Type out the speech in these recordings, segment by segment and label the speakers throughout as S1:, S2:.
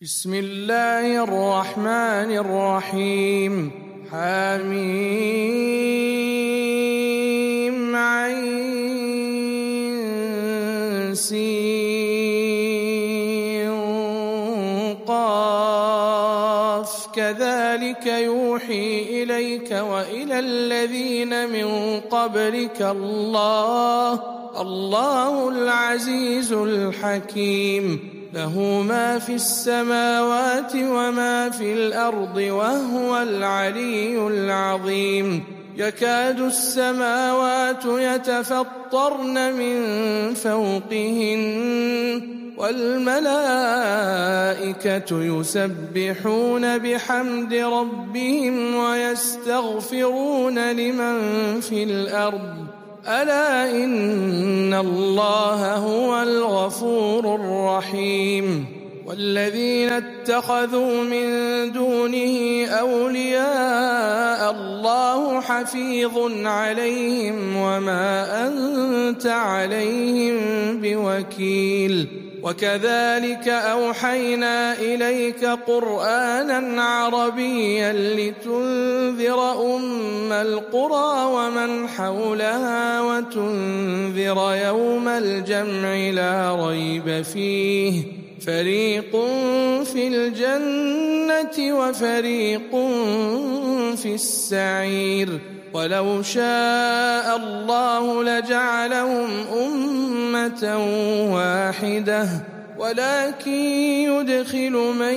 S1: بسم الله الرحمن الرحيم حميم عين سين قاف كذلك يوحي إليك وإلى الذين من قبلك الله العزيز الحكيم له ما في السماوات وما في الأرض وهو العلي العظيم يكاد السماوات يتفطرن من فوقهن والملائكة يسبحون بحمد ربهم ويستغفرون لمن في الأرض ألا إن الله هو الغفور الرحيم والذين اتخذوا من دونه أولياء الله حفيظ عليهم وما أنت عليهم بوكيل وكذلك أوحينا إليك قرآنا عربيا لتنذر أم القرى ومن حولها وتنذر يوم الجمع لا ريب فيه فريق في الجنة وفريق في السعير ولو شاء الله لجعلهم أمة واحدة ولكن يدخل من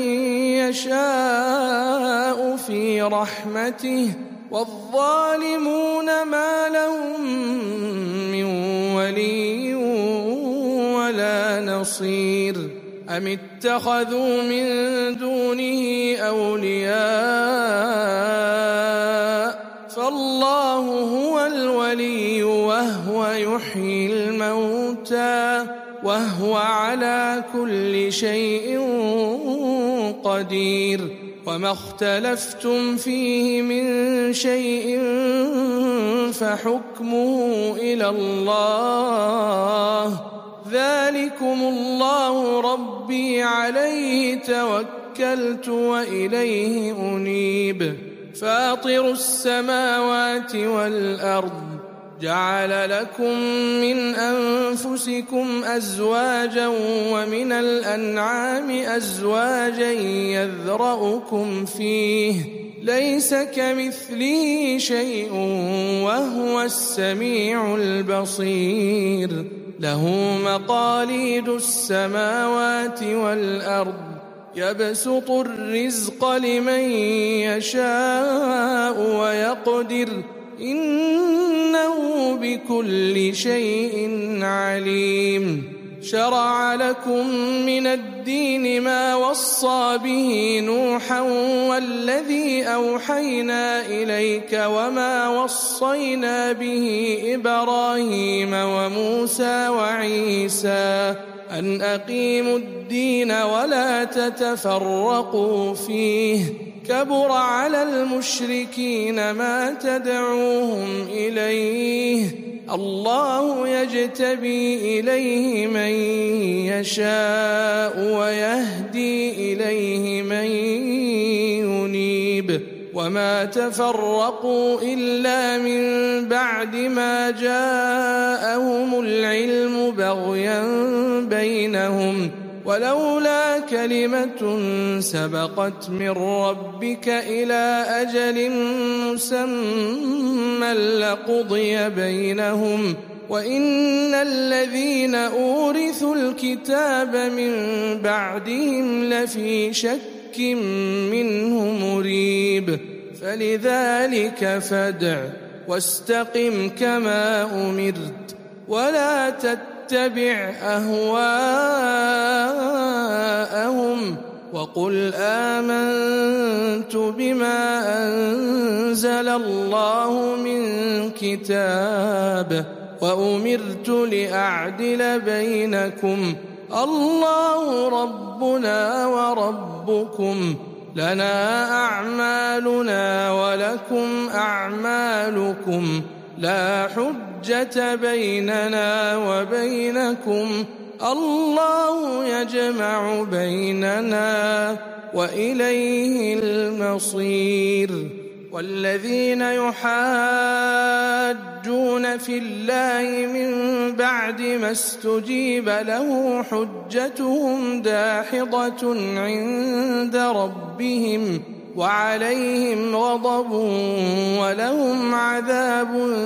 S1: يشاء في رحمته والظالمون ما لهم من ولي ولا نصير أم اتخذوا من دونه أولياء فالله هو الولي وهو يحيي الموتى وهو على كل شيء قدير وما اختلفتم فيه من شيء فحكمه إلى الله ذلكم الله ربي عليه توكلت وإليه أنيب فاطر السماوات والأرض جعل لكم من أنفسكم أزواجا ومن الأنعام أزواجا يذرأكم فيه ليس كمثله شيء وهو السميع البصير له مقاليد السماوات والأرض يبسط الرزق لمن يشاء ويقدر إنه بكل شيء عليم شرع لكم من الدين ما وصى به نوحا والذي أوحينا إليك وما وصينا به إبراهيم وموسى وعيسى أن أقيموا الدين ولا تتفرقوا فيه كبر على المشركين ما تدعوهم إليه الله يجتبي إليه من يشاء ويهدي إليه من ينيب وما تفرقوا إلا من بعد ما جاءهم العلم بغيا بينهم ولولا كلمة سبقت من ربك إلى أجل مسمى لقضي بينهم وإن الذين أورثوا الكتاب من بعدهم لفي شك منه مريب فلذلك فادع واستقم كما أمرت ولا تتبع أهواءهم وقل آمنت بما أنزل الله من كتاب وأمرت لأعدل بينكم الله ربنا وربكم لنا أعمالنا ولكم أعمالكم لا حجة بيننا وبينكم الله يجمع بيننا وإليه المصير. والذين يحاجون في الله من بعد ما استجيب له حجتهم داحضة عند ربهم وعليهم غضب ولهم عذاب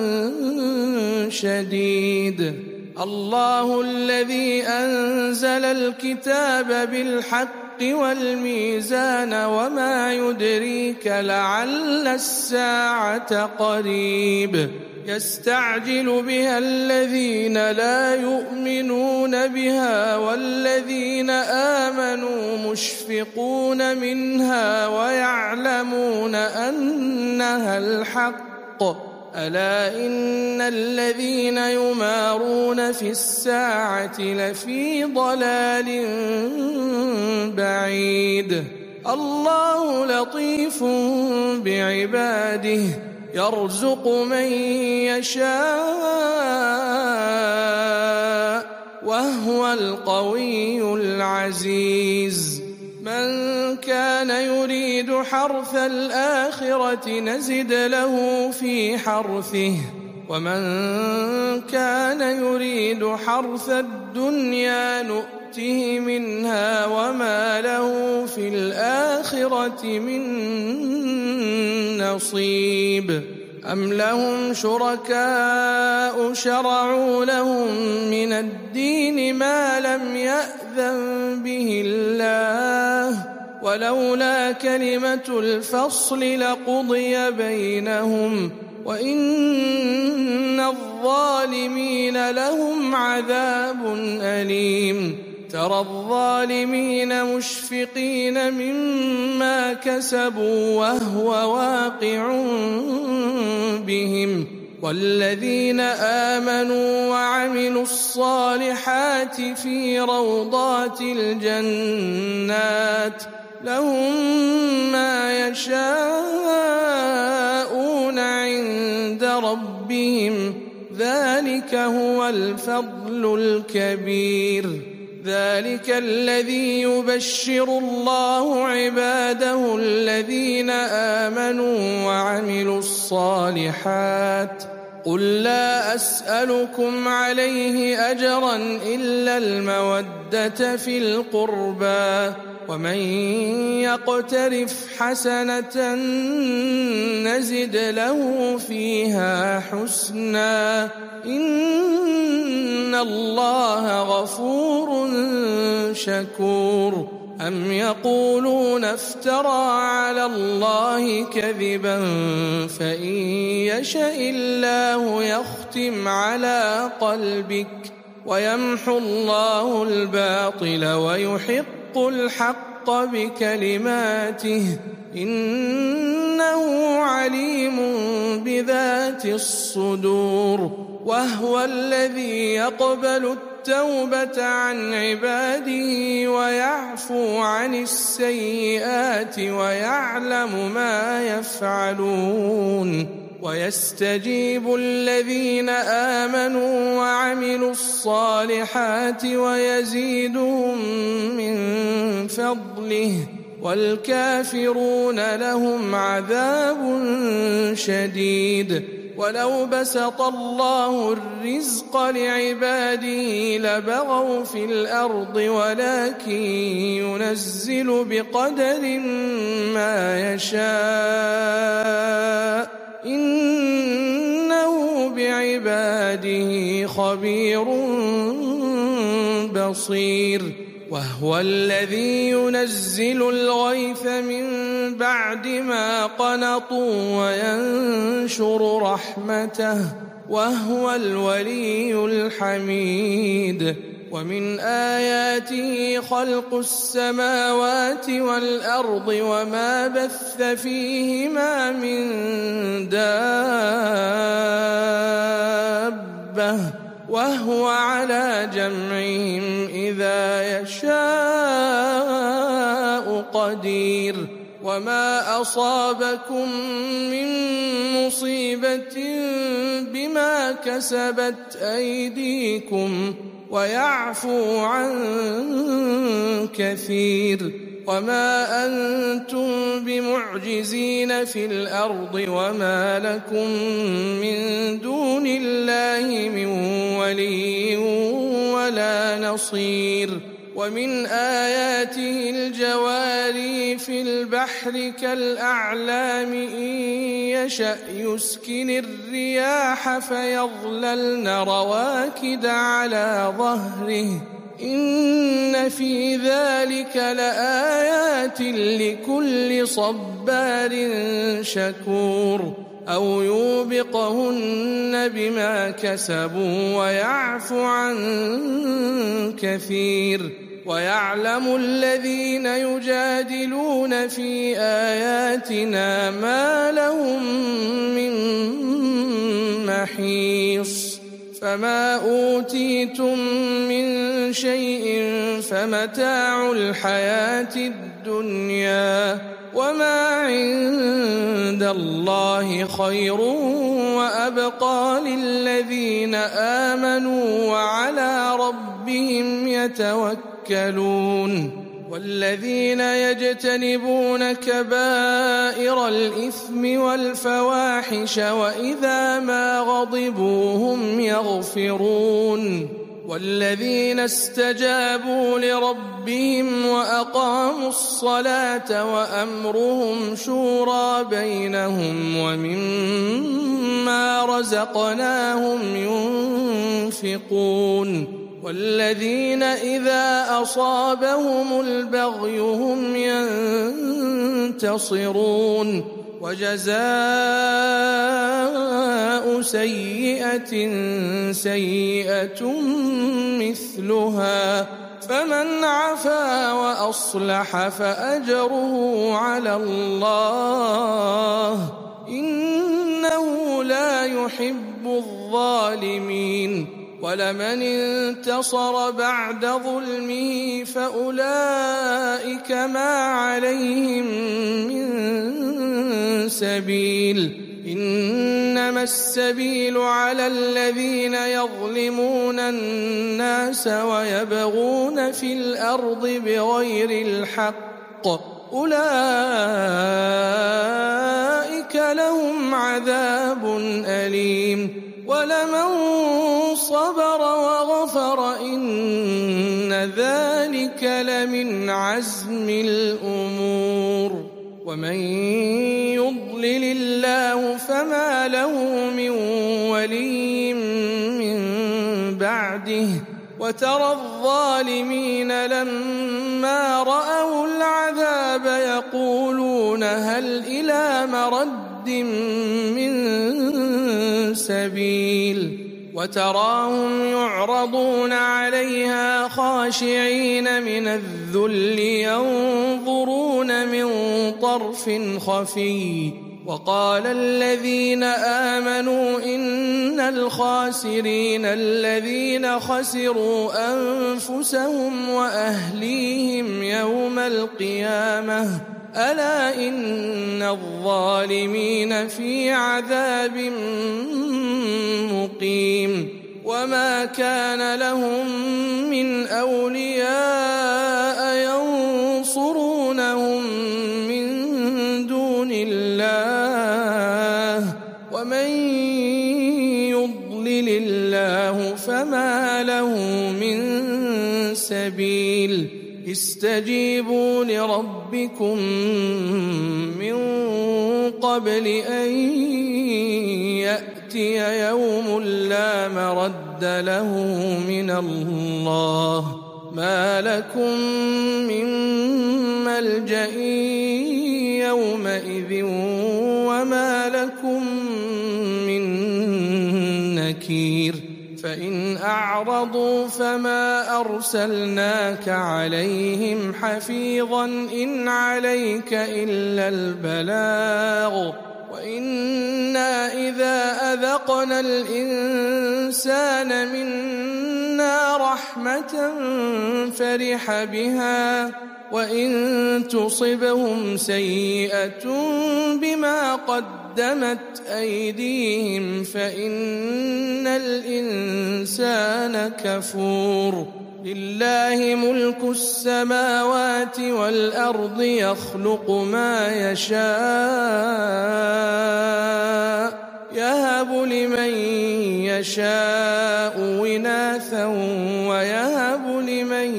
S1: شديد. الله الذي أنزل الكتاب بالحق والميزان وما يدريك لعل الساعة قريب. يستعجل بها الذين لا يؤمنون بها والذين آمنوا مشفقون منها ويعلمون أنها الحق. ألا إن الذين يمارون في الساعة لفي ضلال بعيد. الله لطيف بعباده يرزق من يشاء وهو القوي العزيز. من كان يريد حرث الآخرة نزد له في حرثه ومن كان يريد حرث الدنيا نؤته منها وما له في الآخرة من نصيب. أم لهم شركاء شرعوا لهم من الدين ما لم يأذن به الله ولولا كلمة الفصل لقضي بينهم وإن الظالمين لهم عذاب أليم. ترى الظالمين مشفقين مما كسبوا وهو واقع بهم والذين آمنوا وعملوا الصالحات في روضات الجنات لهم ما يشاءون عند ربهم ذلك هو الفضل الكبير. ذلك الذي يبشر الله عباده الذين آمنوا وعملوا الصالحات. قل لا أسألكم عليه أجرا إلا المودة في القربى ومن يقترف حسنة نزد له فيها حسنا إن الله غفور شكور. أم يقولون افترى على الله كذبا فإن يشأ الله يختم على قلبك ويمحو الله الباطل ويحق الحق بكلماته إنه عليم بذات الصدور. وهو الذي يقبل التوبة عن عباده ويعفو عن السيئات ويعلم ما يفعلون ويستجيب الذين آمنوا وعملوا الصالحات ويزيدهم من فضله والكافرون لهم عذاب شديد. ولو بسط الله الرزق لعباده لبغوا في الأرض ولكن ينزل بقدر ما يشاء إنه بعباده خبير بصير. وهو الذي ينزل الغيث من بعد ما قنطوا وينشر رحمته وهو الولي الحميد. ومن آياته خلق السماوات والأرض وما بث فيهما من دابة وهو على جمعهم إذا يشاء قدير. وما أصابكم من مصيبة بما كسبت أيديكم ويعفو عن كثير. وما أنتم بمعجزين في الأرض وما لكم من دون الله من ولي ولا نصير. ومن آياته الجواري في البحر كالأعلام إن يشأ يسكن الرياح فيظللن رواكد على ظهره إن في ذلك لآيات لكل صبار شكور. أو يوبقهن بما كسبوا ويعفو عن كثير. ويعلم الذين يجادلون في آياتنا ما لهم من محيص. فما أوتيتم من شيء فمتاع الحياة الدنيا وما عند الله خير وأبقى للذين آمنوا وعلى ربهم يتوكلون. والذين يجتنبون كبائر الإثم والفواحش وإذا ما غضبوا هم يغفرون. والذين استجابوا لربهم وأقاموا الصلاة وأمرهم شورى بينهم ومما رزقناهم ينفقون. والذين إذا أصابهم البغي هم ينتصرون. وجزاء سيئة سيئة مثلها فمن عفا وأصلح فأجره على الله إنه لا يحب الظالمين. ولمن انتصر بعد ظلمه فأولئك ما عليهم من سبيل إنما السبيل على الذين يظلمون الناس ويبغون في الأرض بغير الحق أولئك لهم عذاب أليم. ولمن صبر وغفر إن ذلك لمن عزم الأمور. ومن يضلل الله فما له من ولي من بعده. وترى الظالمين لما رأوا العذاب يقولون هل إلى مرد من سبيل. وتراهم يعرضون عليها خاشعين من الذل ينظرون من طرف خفي. وقال الذين آمنوا إن الخاسرين الذين خسروا أنفسهم وأهليهم يوم القيامة ألا إن الظالمين في عذاب مقيم. وما كان لهم من أولياء ينصرونهم من دون الله ومن يضلل الله فما له من سبيل. استجيبوا لربكم من قبل أن يأتي يوم لا مرد له من الله ما لكم من ملجأ يومئذ وما لكم من نكير. فإن أعرضوا فما أرسلناك عليهم حفيظا إن عليك إلا البلاغ وإنا إذا أذقنا الإنسان منا رحمة فرح بها وإن تصبهم سيئة بما قدمت أيديهم فإن الإنسان كفور لله ملك السماوات والأرض يخلق ما يشاء يهب لمن يشاء إناثا ويهب لمن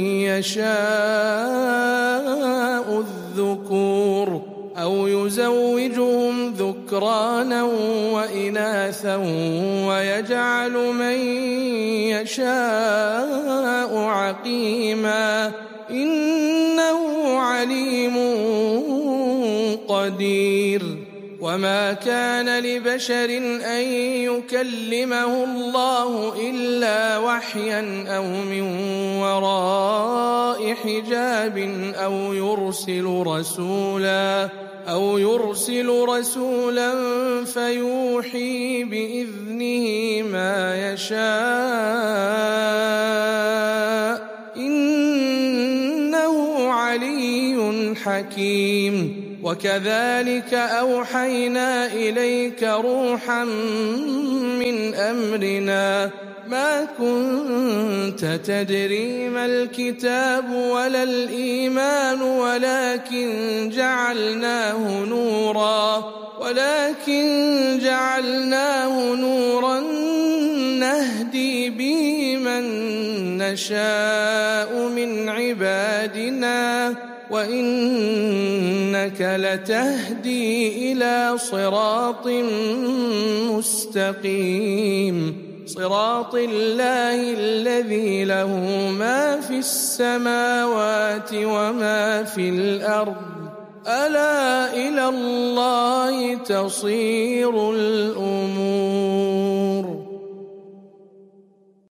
S1: يشاء الذكور أو يزوجهم ذكرانا وإناثا ويجعل من يشاء عقيما إنه عليم قدير وما كان لبشر أن يكلمه الله إلا وحيا أو من وراء حجاب أو يرسل رسولا فيوحي بإذنه ما يشاء إنه علي حكيم وكذلك أوحينا إليك روحا من أمرنا ما كنت تدري ما الكتاب ولا الإيمان ولكن جعلناه نورا نهدي به من نشاء من عبادنا وإنك لتهدي إلى صراط مستقيم صراط الله الذي له ما في السماوات وما في الأرض ألا إلى الله تصير الأمور